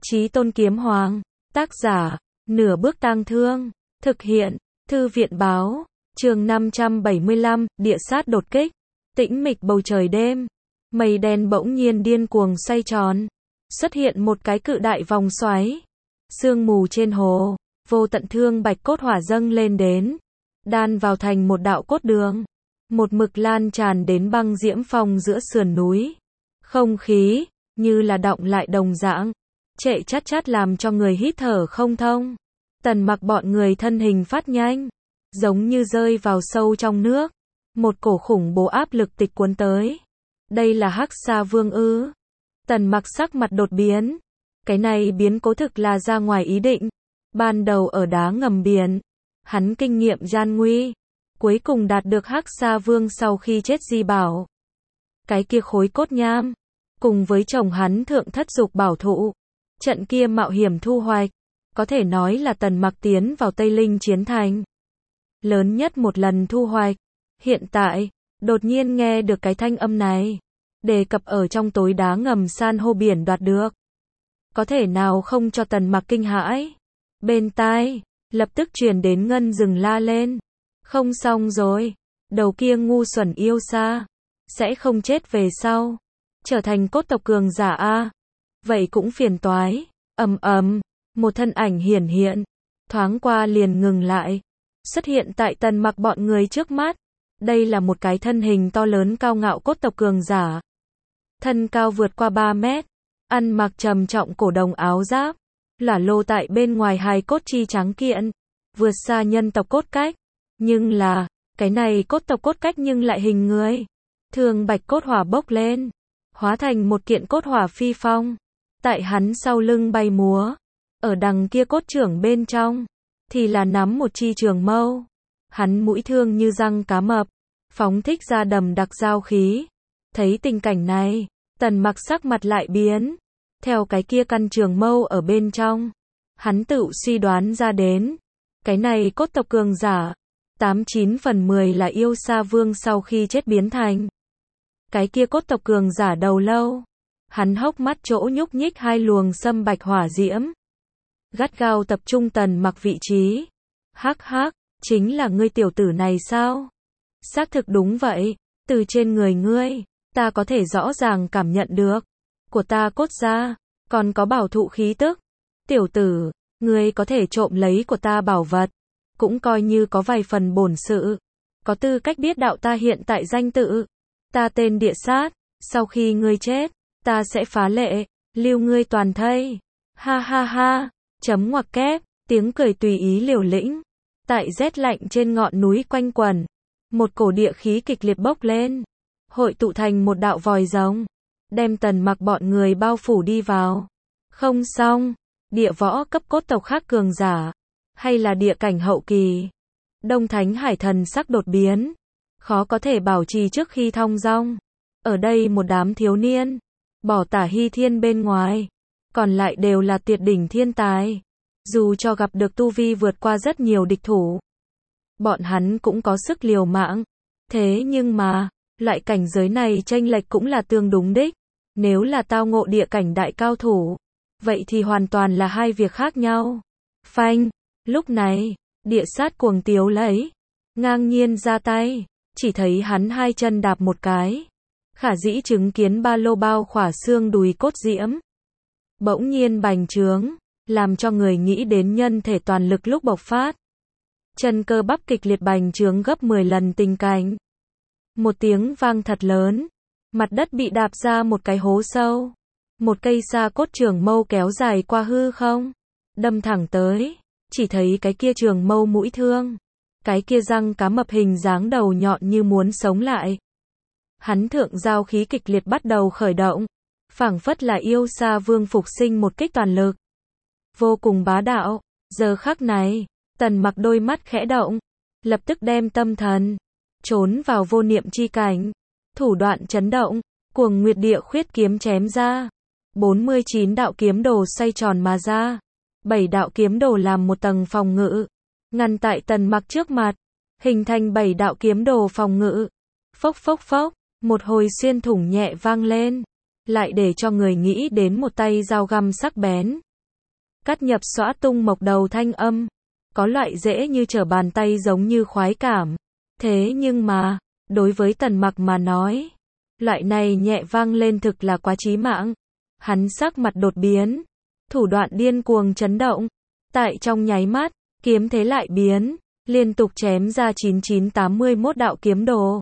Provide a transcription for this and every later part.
Chí Tôn Kiếm Hoàng, tác giả, Nửa Bước Tang Thương, thực hiện, Thư viện Báo, chương 575, địa sát đột kích, tĩnh mịch bầu trời đêm, mây đen bỗng nhiên điên cuồng xoay tròn, xuất hiện một cái cự đại vòng xoáy, sương mù trên hồ, vô tận thương bạch cốt hỏa dâng lên đến, đan vào thành một đạo cốt đường, một mực lan tràn đến băng diễm phong giữa sườn núi, không khí, như là đọng lại đồng dạng, trệ chát chát làm cho người hít thở không thông. Tần Mặc bọn người thân hình phát nhanh, giống như rơi vào sâu trong nước, một cổ khủng bố áp lực tịch cuốn tới. Đây là Hắc Sa Vương ư? Tần Mặc sắc mặt đột biến, cái này biến cố thực là ra ngoài ý định. Ban đầu ở đá ngầm biển, hắn kinh nghiệm gian nguy, cuối cùng đạt được Hắc Sa Vương sau khi chết di bảo. Cái kia khối cốt nham, cùng với chồng hắn thượng thất dục bảo thụ, trận kia mạo hiểm thu hoạch, có thể nói là Tần Mặc tiến vào Tây Linh chiến thành lớn nhất một lần thu hoạch. Hiện tại, đột nhiên nghe được cái thanh âm này, đề cập ở trong tối đá ngầm san hô biển đoạt được, có thể nào không cho Tần Mặc kinh hãi. Bên tai, lập tức truyền đến ngân rừng la lên, không xong rồi, đầu kia ngu xuẩn yêu xa, sẽ không chết về sau, trở thành cốt tộc cường giả a. Vậy cũng phiền toái. Một thân ảnh hiển hiện, thoáng qua liền ngừng lại, xuất hiện tại Tần Mặc bọn người trước mắt. Đây là một cái thân hình to lớn cao ngạo cốt tộc cường giả, thân cao vượt qua 3 mét, ăn mặc trầm trọng cổ đồng áo giáp, lả lô tại bên ngoài hài cốt chi trắng kiện, vượt xa nhân tộc cốt cách, nhưng là, cái này cốt tộc cốt cách nhưng lại hình người. Thường bạch cốt hỏa bốc lên, hóa thành một kiện cốt hỏa phi phong, tại hắn sau lưng bay múa, ở đằng kia cốt trưởng bên trong, thì là nắm một chi trường mâu, hắn mũi thương như răng cá mập, phóng thích ra đầm đặc dao khí. Thấy tình cảnh này, Tần Mặc sắc mặt lại biến, theo cái kia căn trường mâu ở bên trong, hắn tự suy đoán ra đến, cái này cốt tộc cường giả, 89 phần 10 là yêu sa vương sau khi chết biến thành. Cái kia cốt tộc cường giả đầu lâu, hắn hốc mắt chỗ nhúc nhích hai luồng sâm bạch hỏa diễm, gắt gao tập trung Tần Mặc vị trí. Hắc hắc, chính là ngươi tiểu tử này sao? Xác thực đúng vậy, từ trên người ngươi, ta có thể rõ ràng cảm nhận được, của ta cốt ra, còn có bảo thụ khí tức. Tiểu tử, ngươi có thể trộm lấy của ta bảo vật, cũng coi như có vài phần bổn sự, có tư cách biết đạo ta hiện tại danh tự. Ta tên Địa Sát, sau khi ngươi chết, ta sẽ phá lệ, lưu ngươi toàn thây. Ha ha ha, chấm ngoặc kép, tiếng cười tùy ý liều lĩnh, tại rét lạnh trên ngọn núi quanh quẩn, một cổ địa khí kịch liệt bốc lên, hội tụ thành một đạo vòi rồng, đem Tần Mặc bọn người bao phủ đi vào. Không xong, địa võ cấp cốt tộc khác cường giả, hay là địa cảnh hậu kỳ. Đông Thánh Hải thần sắc đột biến, khó có thể bảo trì trước khi thong dong. Ở đây một đám thiếu niên, bỏ Tả Hy Thiên bên ngoài, còn lại đều là tuyệt đỉnh thiên tài. Dù cho gặp được tu vi vượt qua rất nhiều địch thủ, bọn hắn cũng có sức liều mạng. Thế nhưng mà, loại cảnh giới này chênh lệch cũng là tương đúng đích. Nếu là tao ngộ địa cảnh đại cao thủ, vậy thì hoàn toàn là hai việc khác nhau. Phanh, lúc này, Địa Sát cuồng tiếu lấy, ngang nhiên ra tay, chỉ thấy hắn hai chân đạp một cái, khả dĩ chứng kiến ba lô bao khỏa xương đùi cốt diễm, bỗng nhiên bành trướng, làm cho người nghĩ đến nhân thể toàn lực lúc bộc phát. Chân cơ bắp kịch liệt bành trướng gấp 10 lần tình cảnh. Một tiếng vang thật lớn, mặt đất bị đạp ra một cái hố sâu. Một cây sa cốt trường mâu kéo dài qua hư không, đâm thẳng tới, chỉ thấy cái kia trường mâu mũi thương, cái kia răng cá mập hình dáng đầu nhọn như muốn sống lại. Hắn thượng giao khí kịch liệt bắt đầu khởi động, phảng phất là yêu sa vương phục sinh một kích toàn lực, vô cùng bá đạo. Giờ khắc này, Tần Mặc đôi mắt khẽ động, lập tức đem tâm thần trốn vào vô niệm chi cảnh, thủ đoạn chấn động, cuồng nguyệt địa khuyết kiếm chém ra, 49 đạo kiếm đồ xoay tròn mà ra, 7 đạo kiếm đồ làm một tầng phòng ngự, ngăn tại Tần Mặc trước mặt, hình thành 7 đạo kiếm đồ phòng ngự. Phốc phốc phốc, một hồi xuyên thủng nhẹ vang lên, lại để cho người nghĩ đến một tay dao găm sắc bén, cắt nhập xõa tung mộc đầu thanh âm. Có loại dễ như trở bàn tay giống như khoái cảm. Thế nhưng mà, đối với Tần Mặc mà nói, loại này nhẹ vang lên thực là quá chí mạng. Hắn sắc mặt đột biến, thủ đoạn điên cuồng chấn động. Tại trong nháy mắt, kiếm thế lại biến, liên tục chém ra 9981 đạo kiếm đồ.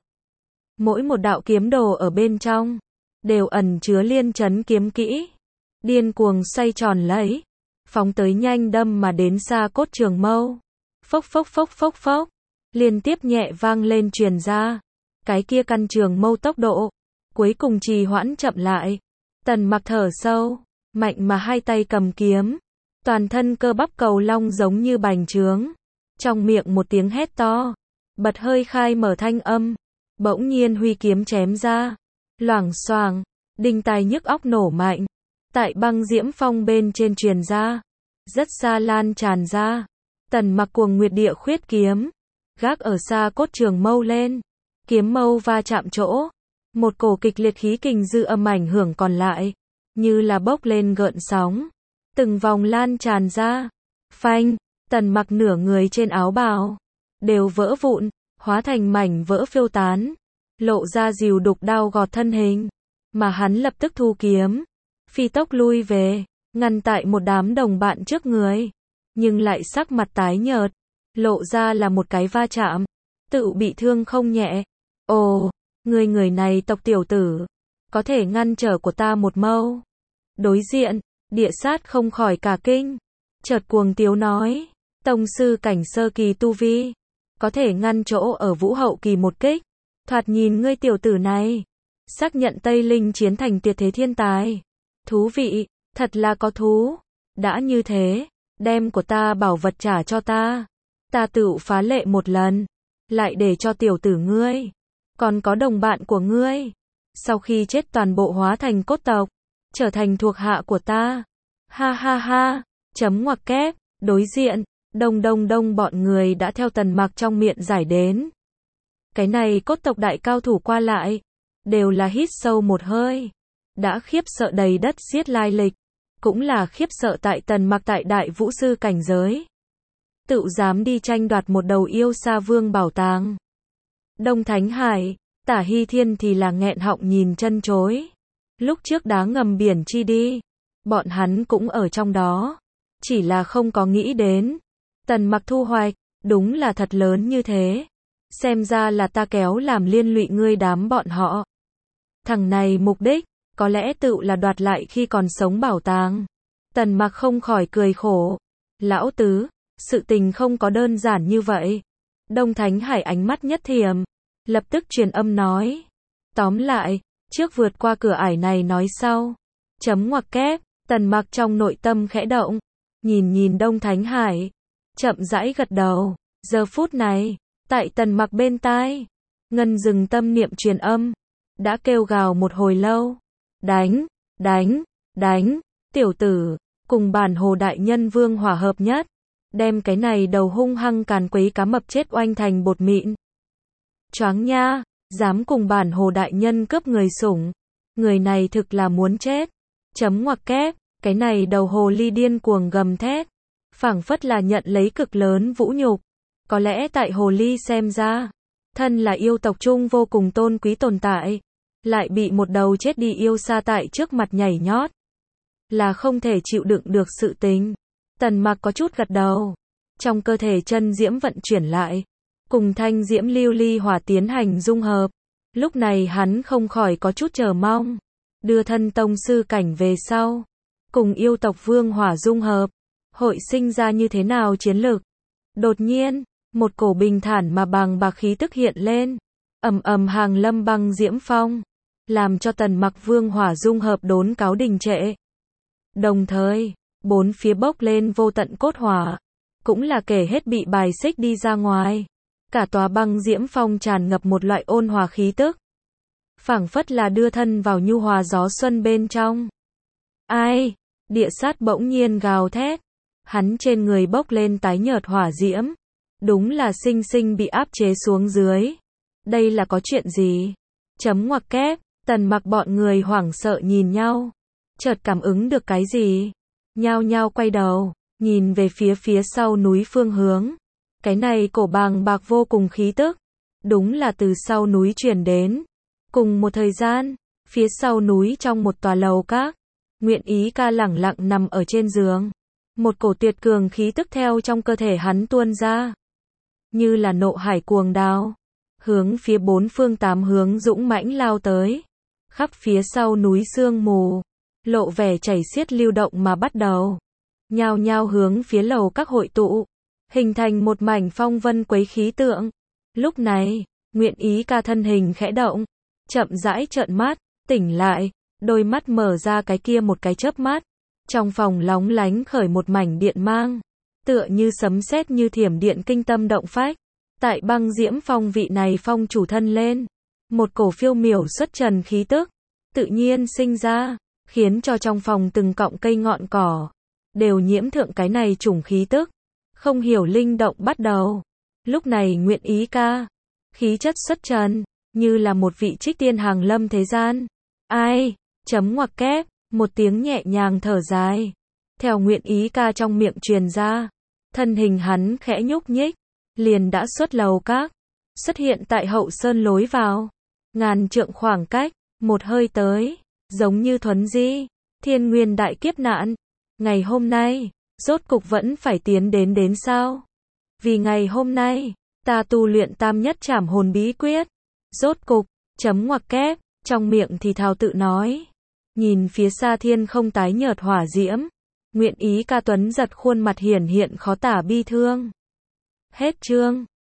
Mỗi một đạo kiếm đồ ở bên trong, đều ẩn chứa liên chấn kiếm kỹ. Điên cuồng xoay tròn lấy, phóng tới nhanh đâm mà đến xa cốt trường mâu. Phốc phốc phốc phốc phốc, liên tiếp nhẹ vang lên truyền ra. Cái kia căn trường mâu tốc độ, cuối cùng trì hoãn chậm lại. Tần Mặc thở sâu, mạnh mà hai tay cầm kiếm. Toàn thân cơ bắp cầu long giống như bành trướng. Trong miệng một tiếng hét to, bật hơi khai mở thanh âm. Bỗng nhiên huy kiếm chém ra. Loảng xoảng, đinh tai nhức óc nổ mạnh. Tại băng diễm phong bên trên truyền ra. Rất xa lan tràn ra. Tần Mặc cuồng nguyệt địa khuyết kiếm. Gác ở xa cốt trường mâu lên. Kiếm mâu va chạm chỗ. Một cổ kịch liệt khí kình dư âm ảnh hưởng còn lại. Như là bốc lên gợn sóng. Từng vòng lan tràn ra. Phanh, Tần Mặc nửa người trên áo bào. Đều vỡ vụn, hóa thành mảnh vỡ phiêu tán. Lộ ra dìu đục đao gọt thân hình. Mà hắn lập tức thu kiếm. Phi tốc lui về, ngăn tại một đám đồng bạn trước người. Nhưng lại sắc mặt tái nhợt. Lộ ra là một cái va chạm. Tự bị thương không nhẹ. Ồ, người này tộc tiểu tử. Có thể ngăn trở của ta một mâu. Đối diện, địa sát không khỏi cả kinh. Chợt cuồng tiếu nói. Tông sư cảnh sơ kỳ tu vi. Có thể ngăn chỗ ở vũ hậu kỳ một kích. Thoạt nhìn ngươi tiểu tử này. Xác nhận Tây Linh chiến thành tuyệt thế thiên tài. Thú vị, thật là có thú. Đã như thế, đem của ta bảo vật trả cho ta. Ta tự phá lệ một lần. Lại để cho tiểu tử ngươi. Còn có đồng bạn của ngươi. Sau khi chết toàn bộ hóa thành cốt tộc. Trở thành thuộc hạ của ta. Ha ha ha. Chấm ngoặc kép. Đối diện. Đông bọn người đã theo Tần Mặc trong miệng giải đến. Cái này cốt tộc đại cao thủ qua lại. Đều là hít sâu một hơi. Đã khiếp sợ đầy đất giết lai lịch. Cũng là khiếp sợ tại Tần Mặc tại đại vũ sư cảnh giới. Tự dám đi tranh đoạt một đầu yêu sa vương bảo tàng. Đông Thánh Hải, Tả Hy Thiên thì là nghẹn họng nhìn chân chối. Lúc trước đá ngầm biển chi đi. Bọn hắn cũng ở trong đó. Chỉ là không có nghĩ đến. Tần Mặc thu hoạch, đúng là thật lớn như thế. Xem ra là ta kéo làm liên lụy ngươi đám bọn họ. Thằng này mục đích, có lẽ tự là đoạt lại khi còn sống bảo tàng. Tần Mặc không khỏi cười khổ. Lão tứ, sự tình không có đơn giản như vậy. Đông Thánh Hải ánh mắt nhất thiểm. Lập tức truyền âm nói. Tóm lại, trước vượt qua cửa ải này nói sau. Chấm ngoặc kép, Tần Mặc trong nội tâm khẽ động. Nhìn Đông Thánh Hải. Chậm rãi gật đầu. Giờ phút này, tại Tần Mặc bên tai. Ngân dừng tâm niệm truyền âm. Đã kêu gào một hồi lâu. Đánh, tiểu tử, cùng bản hồ đại nhân vương hỏa hợp nhất. Đem cái này đầu hung hăng càn quấy cá mập chết oanh thành bột mịn. Choáng nha, dám cùng bản hồ đại nhân cướp người sủng. Người này thực là muốn chết. Chấm ngoặc kép, cái này đầu hồ ly điên cuồng gầm thét. Phảng phất là nhận lấy cực lớn vũ nhục. Có lẽ tại hồ ly xem ra, thân là yêu tộc trung vô cùng tôn quý tồn tại. Lại bị một đầu chết đi yêu sa tại trước mặt nhảy nhót. Là không thể chịu đựng được sự tình. Tần Mặc có chút gật đầu. Trong cơ thể chân diễm vận chuyển lại. Cùng thanh diễm lưu ly hỏa tiến hành dung hợp. Lúc này hắn không khỏi có chút chờ mong. Đưa thân tông sư cảnh về sau. Cùng yêu tộc vương hỏa dung hợp. Hội sinh ra như thế nào chiến lực. Đột nhiên, một cổ bình thản mà bằng bạc khí tức hiện lên. Ầm hàng lâm băng diễm phong. Làm cho Tần Mặc vương hỏa dung hợp đốn cáo đình trệ. Đồng thời, bốn phía bốc lên vô tận cốt hỏa. Cũng là kể hết bị bài xích đi ra ngoài. Cả tòa băng diễm phong tràn ngập một loại ôn hòa khí tức. Phảng phất là đưa thân vào nhu hòa gió xuân bên trong. Ai? Địa sát bỗng nhiên gào thét. Hắn trên người bốc lên tái nhợt hỏa diễm. Đúng là sinh sinh bị áp chế xuống dưới. Đây là có chuyện gì? Chấm ngoặc kép, Tần Mặc bọn người hoảng sợ nhìn nhau. Chợt cảm ứng được cái gì? nhao nhao quay đầu, nhìn về phía sau núi phương hướng. Cái này cổ bàng bạc vô cùng khí tức, đúng là từ sau núi truyền đến. Cùng một thời gian, phía sau núi trong một tòa lầu các, Nguyện Ý ca lẳng lặng nằm ở trên giường. Một cổ tuyệt cường khí tức theo trong cơ thể hắn tuôn ra, như là nộ hải cuồng đao, hướng phía bốn phương tám hướng dũng mãnh lao tới. Khắp phía sau núi sương mù, lộ vẻ chảy xiết lưu động mà bắt đầu, nhao nhao hướng phía lầu các hội tụ, hình thành một mảnh phong vân quấy khí tượng. Lúc này, Nguyện Ý ca thân hình khẽ động, chậm rãi trợn mắt, tỉnh lại, đôi mắt mở ra cái kia một cái chớp mắt, trong phòng lóng lánh khởi một mảnh điện mang, tựa như sấm sét như thiểm điện kinh tâm động phách. Tại Băng Diễm Phong vị này phong chủ thân lên, một cổ phiêu miểu xuất trần khí tức tự nhiên sinh ra, khiến cho trong phòng từng cọng cây ngọn cỏ đều nhiễm thượng cái này chủng khí tức, không hiểu linh động bắt đầu. Lúc này Nguyện Ý ca, khí chất xuất trần, như là một vị trích tiên hàng lâm thế gian. Ai, chấm ngoặc kép, một tiếng nhẹ nhàng thở dài, theo Nguyện Ý ca trong miệng truyền ra, thân hình hắn khẽ nhúc nhích, liền đã xuất lầu các, xuất hiện tại hậu sơn lối vào. Ngàn trượng khoảng cách, một hơi tới, giống như thuấn di, thiên nguyên đại kiếp nạn. Ngày hôm nay, rốt cục vẫn phải tiến đến sao? Vì ngày hôm nay, ta tu luyện tam nhất trảm hồn bí quyết. Rốt cục, chấm ngoặc kép, trong miệng thì thào tự nói. Nhìn phía xa thiên không tái nhợt hỏa diễm, Nguyện Ý ca tuấn giật khuôn mặt hiển hiện khó tả bi thương. Hết chương.